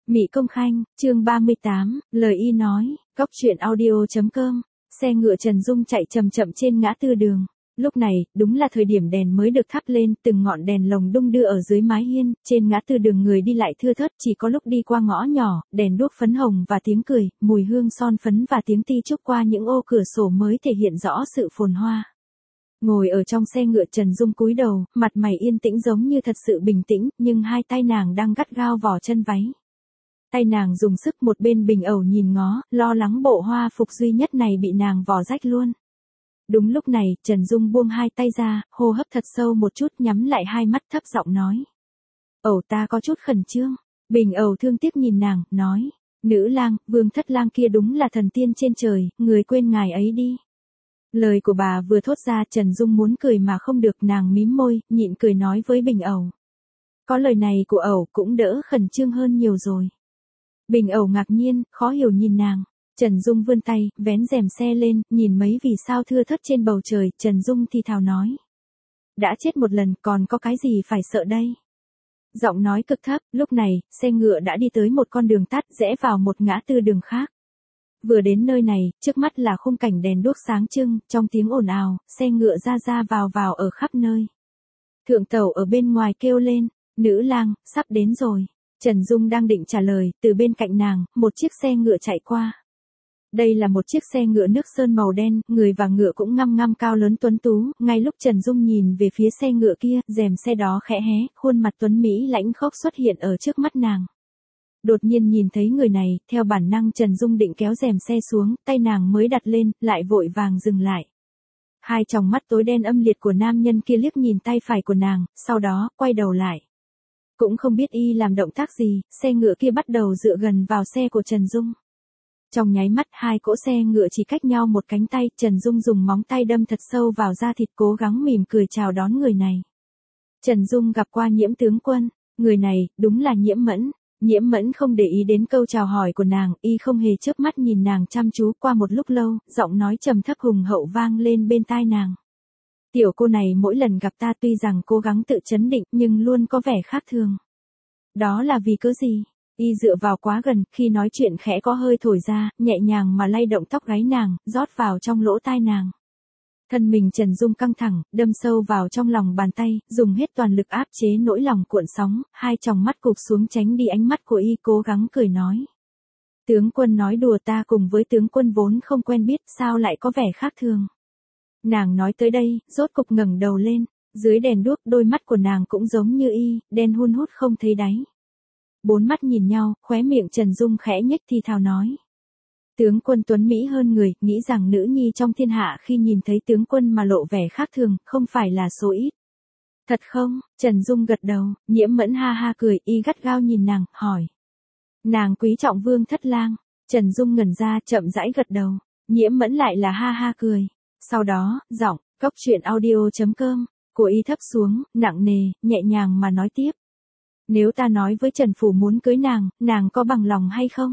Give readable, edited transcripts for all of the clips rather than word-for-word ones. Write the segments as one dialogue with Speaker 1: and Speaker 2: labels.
Speaker 1: Mị Công Khanh, chương 38, lời y nói, Cóc truyện audio.com, xe ngựa Trần Dung chạy chậm chậm trên ngã tư đường. Lúc này, đúng là thời điểm đèn mới được thắp lên, từng ngọn đèn lồng đung đưa ở dưới mái hiên, trên ngã tư đường người đi lại thưa thớt, chỉ có lúc đi qua ngõ nhỏ, đèn đuốc phấn hồng và tiếng cười, mùi hương son phấn và tiếng ti chúc qua những ô cửa sổ mới thể hiện rõ sự phồn hoa. Ngồi ở trong xe ngựa Trần Dung cúi đầu, mặt mày yên tĩnh giống như thật sự bình tĩnh, nhưng hai tay nàng đang gắt gao vò chân váy. Tay nàng dùng sức một bên bình ẩu nhìn ngó, lo lắng bộ hoa phục duy nhất này bị nàng vò rách luôn. Đúng lúc này, Trần Dung buông hai tay ra, hô hấp thật sâu một chút, nhắm lại hai mắt thấp giọng nói. Ẩu ta có chút khẩn trương. Bình ẩu thương tiếc nhìn nàng, nói. Nữ lang, Vương Thất Lang kia đúng là thần tiên trên trời, người quên ngài ấy đi. Lời của bà vừa thốt ra, Trần Dung muốn cười mà không được, nàng mím môi, nhịn cười nói với Bình ẩu. Có lời này của ẩu cũng đỡ khẩn trương hơn nhiều rồi. Bình ẩu ngạc nhiên, khó hiểu nhìn nàng. Trần Dung vươn tay, vén rèm xe lên, nhìn mấy vì sao thưa thớt trên bầu trời, Trần Dung thì thào nói. Đã chết một lần, còn có cái gì phải sợ đây? Giọng nói cực thấp, lúc này, xe ngựa đã đi tới một con đường tắt, rẽ vào một ngã tư đường khác. Vừa đến nơi này, trước mắt là khung cảnh đèn đuốc sáng trưng, trong tiếng ồn ào, xe ngựa ra vào ở khắp nơi. Thượng tẩu ở bên ngoài kêu lên, nữ lang, sắp đến rồi. Trần Dung đang định trả lời, từ bên cạnh nàng, một chiếc xe ngựa chạy qua. Đây là một chiếc xe ngựa nước sơn màu đen, người và ngựa cũng ngăm ngăm cao lớn tuấn tú, ngay lúc Trần Dung nhìn về phía xe ngựa kia, rèm xe đó khẽ hé, khuôn mặt tuấn Mỹ lãnh khốc xuất hiện ở trước mắt nàng. Đột nhiên nhìn thấy người này, theo bản năng Trần Dung định kéo rèm xe xuống, tay nàng mới đặt lên, lại vội vàng dừng lại. Hai tròng mắt tối đen âm liệt của nam nhân kia liếc nhìn tay phải của nàng, sau đó, quay đầu lại. Cũng không biết y làm động tác gì, xe ngựa kia bắt đầu dựa gần vào xe của Trần Dung. Trong nháy mắt hai cỗ xe ngựa chỉ cách nhau một cánh tay, Trần Dung dùng móng tay đâm thật sâu vào da thịt cố gắng mỉm cười chào đón người này. Trần Dung gặp qua Nhiễm tướng quân, người này, đúng là Nhiễm Mẫn. Nhiễm Mẫn không để ý đến câu chào hỏi của nàng, y không hề chớp mắt nhìn nàng chăm chú. Qua một lúc lâu, giọng nói trầm thấp hùng hậu vang lên bên tai nàng. Tiểu cô này mỗi lần gặp ta tuy rằng cố gắng tự trấn định nhưng luôn có vẻ khác thường. Đó là vì cớ gì? Y dựa vào quá gần, khi nói chuyện khẽ có hơi thổi ra, nhẹ nhàng mà lay động tóc gáy nàng, rót vào trong lỗ tai nàng. Thân mình Trần Dung căng thẳng, đâm sâu vào trong lòng bàn tay, dùng hết toàn lực áp chế nỗi lòng cuộn sóng, hai tròng mắt cụp xuống tránh đi ánh mắt của y, cố gắng cười nói. Tướng quân nói đùa, ta cùng với tướng quân vốn không quen biết, sao lại có vẻ khác thường. Nàng nói tới đây, rốt cục ngẩng đầu lên, dưới đèn đuốc đôi mắt của nàng cũng giống như y, đen hun hút không thấy đáy. Bốn mắt nhìn nhau, khóe miệng Trần Dung khẽ nhếch thì thào nói. Tướng quân tuấn Mỹ hơn người, nghĩ rằng nữ nhi trong thiên hạ khi nhìn thấy tướng quân mà lộ vẻ khác thường, không phải là số ít. Thật không? Trần Dung gật đầu, Nhiễm Mẫn ha ha cười, y gắt gao nhìn nàng, hỏi. Nàng quý trọng Vương Thất Lang. Trần Dung ngẩn ra, chậm rãi gật đầu, Nhiễm Mẫn lại là ha ha cười. Sau đó, giọng, Cóc truyện audio.com, của y thấp xuống, nặng nề, nhẹ nhàng mà nói tiếp. Nếu ta nói với Trần Phủ muốn cưới nàng có bằng lòng hay không?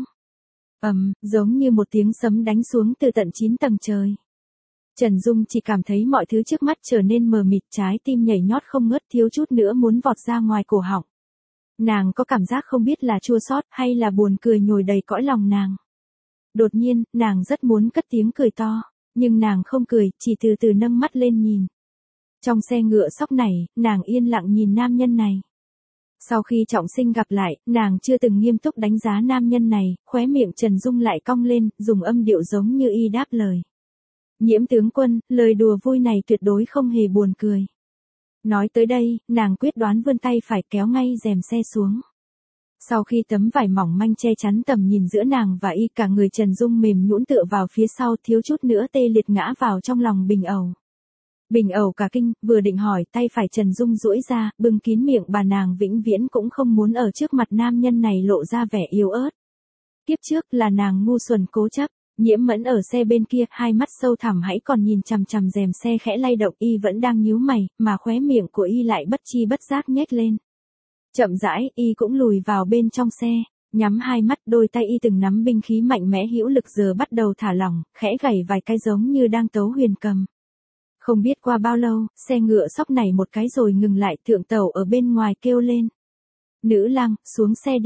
Speaker 1: Giống như một tiếng sấm đánh xuống từ tận 9 tầng trời. Trần Dung chỉ cảm thấy mọi thứ trước mắt trở nên mờ mịt, trái tim nhảy nhót không ngớt, thiếu chút nữa muốn vọt ra ngoài cổ họng. Nàng có cảm giác không biết là chua xót hay là buồn cười nhồi đầy cõi lòng nàng. Đột nhiên, nàng rất muốn cất tiếng cười to, nhưng nàng không cười, chỉ từ từ nâng mắt lên nhìn. Trong xe ngựa sóc này, nàng yên lặng nhìn nam nhân này. Sau khi trọng sinh gặp lại, nàng chưa từng nghiêm túc đánh giá nam nhân này, khóe miệng Trần Dung lại cong lên, dùng âm điệu giống như y đáp lời. Nhiễm tướng quân, lời đùa vui này tuyệt đối không hề buồn cười. Nói tới đây, nàng quyết đoán vươn tay phải kéo ngay rèm xe xuống. Sau khi tấm vải mỏng manh che chắn tầm nhìn giữa nàng và y, cả người Trần Dung mềm nhũn tựa vào phía sau, thiếu chút nữa tê liệt ngã vào trong lòng Bình ẩu. Bình ẩu cả kinh, vừa định hỏi, tay phải Trần Dung duỗi ra, bưng kín miệng bà, nàng vĩnh viễn cũng không muốn ở trước mặt nam nhân này lộ ra vẻ yếu ớt. Kiếp trước là nàng ngu xuẩn cố chấp. Nhiễm Mẫn ở xe bên kia, hai mắt sâu thẳm hãy còn nhìn chằm chằm rèm xe khẽ lay động, y vẫn đang nhíu mày, mà khóe miệng của y lại bất chi bất giác nhếch lên. Chậm rãi, y cũng lùi vào bên trong xe, nhắm hai mắt, đôi tay y từng nắm binh khí mạnh mẽ hữu lực giờ bắt đầu thả lỏng, khẽ gảy vài cái giống như đang tấu huyền cầm. Không biết qua bao lâu, xe ngựa sóc này một cái rồi ngừng lại, thượng tẩu ở bên ngoài kêu lên. Nữ lang, xuống xe đi.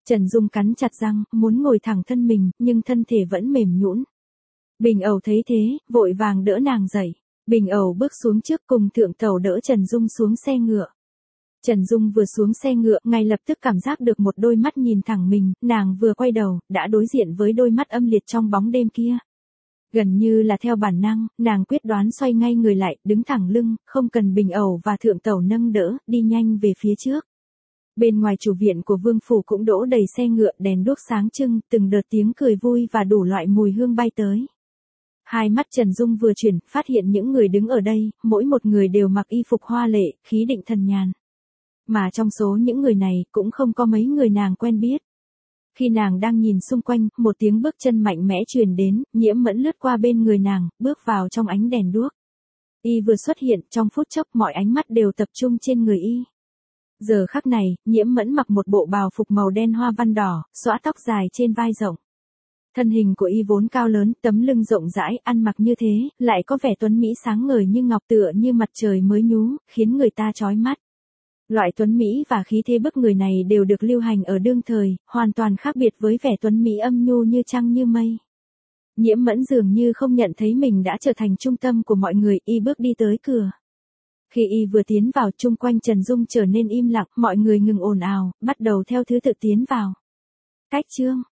Speaker 1: Trần Dung cắn chặt răng, muốn ngồi thẳng thân mình, nhưng thân thể vẫn mềm nhũn. Bình Ẩu thấy thế, vội vàng đỡ nàng dậy. Bình Ẩu bước xuống trước cùng thượng tẩu đỡ Trần Dung xuống xe ngựa. Trần Dung vừa xuống xe ngựa, ngay lập tức cảm giác được một đôi mắt nhìn thẳng mình, nàng vừa quay đầu, đã đối diện với đôi mắt âm liệt trong bóng đêm kia. Gần như là theo bản năng, nàng quyết đoán xoay ngay người lại, đứng thẳng lưng, không cần Bình Ẩu và thượng tẩu nâng đỡ, đi nhanh về phía trước. Bên ngoài chủ viện của vương phủ cũng đỗ đầy xe ngựa, đèn đuốc sáng trưng, từng đợt tiếng cười vui và đủ loại mùi hương bay tới. Hai mắt Trần Dung vừa chuyển, phát hiện những người đứng ở đây, mỗi một người đều mặc y phục hoa lệ, khí định thần nhàn. Mà trong số những người này, cũng không có mấy người nàng quen biết. Khi nàng đang nhìn xung quanh, một tiếng bước chân mạnh mẽ truyền đến, Nhiễm Mẫn lướt qua bên người nàng, bước vào trong ánh đèn đuốc. Y vừa xuất hiện, trong phút chốc mọi ánh mắt đều tập trung trên người y. Giờ khắc này, Nhiễm Mẫn mặc một bộ bào phục màu đen hoa văn đỏ, xõa tóc dài trên vai rộng. Thân hình của y vốn cao lớn, tấm lưng rộng rãi, ăn mặc như thế, lại có vẻ tuấn mỹ sáng ngời như ngọc, tựa như mặt trời mới nhú, khiến người ta chói mắt. Loại tuấn mỹ và khí thế bức người này đều được lưu hành ở đương thời, hoàn toàn khác biệt với vẻ tuấn mỹ âm nhu như trăng như mây. Nhiễm Mẫn dường như không nhận thấy mình đã trở thành trung tâm của mọi người, y bước đi tới cửa. Khi y vừa tiến vào, chung quanh Trần Dung trở nên im lặng, mọi người ngừng ồn ào, bắt đầu theo thứ tự tiến vào. Cách chương